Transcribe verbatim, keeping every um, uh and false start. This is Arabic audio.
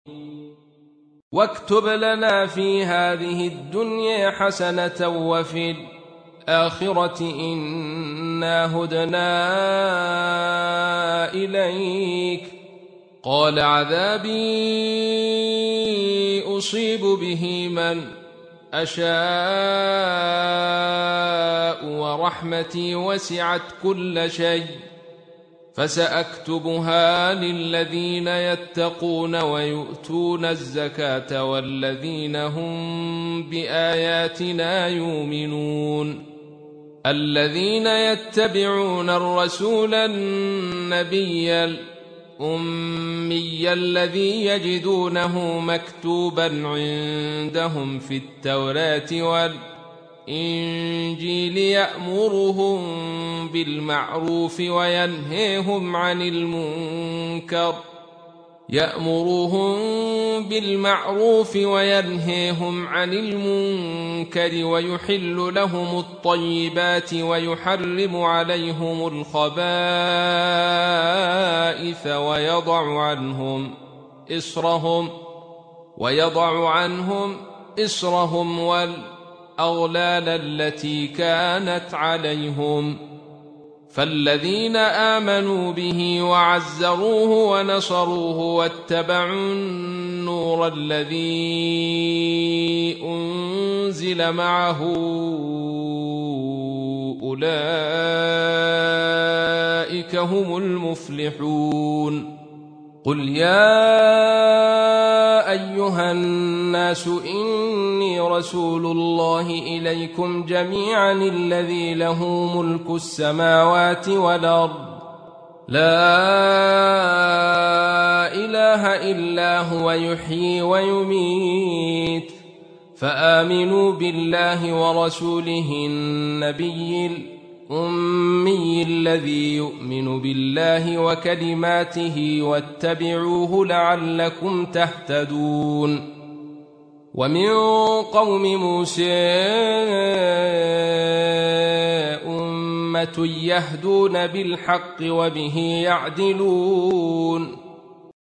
واكتب لنا في هذه الدنيا حسنة وفي الآخرة إنا هدنا إليك. قال عذابي أصيب به من أشاء ورحمتي وسعت كل شيء فسأكتبها للذين يتقون ويؤتون الزكاة والذين هم بآياتنا يؤمنون. الذين يتبعون الرسول النبي الأمي الذي يجدونه مكتوبا عندهم في التوراة والإنجيل يأمرهم بالمعروف وينهيهم عن المنكر يأمرهم بالمعروف وينهيهم عن المنكر ويحل لهم الطيبات ويحرم عليهم الخبائث ويضع عنهم إصرهم ويضع عنهم إصرهم والأغلال التي كانت عليهم. فالذين آمنوا به وعزروه ونصروه واتبعوا النور الذي أنزل معه أولئك هم المفلحون. قل يا أيها الناس إني رسول الله إليكم جميعا الذي له ملك السماوات والأرض لا إله إلا هو يحيي ويميت فآمنوا بالله ورسوله النبي الأمي الذي يؤمن بالله وكلماته واتبعوه لعلكم تهتدون. ومن قوم موسى أمة يهدون بالحق وبه يعدلون.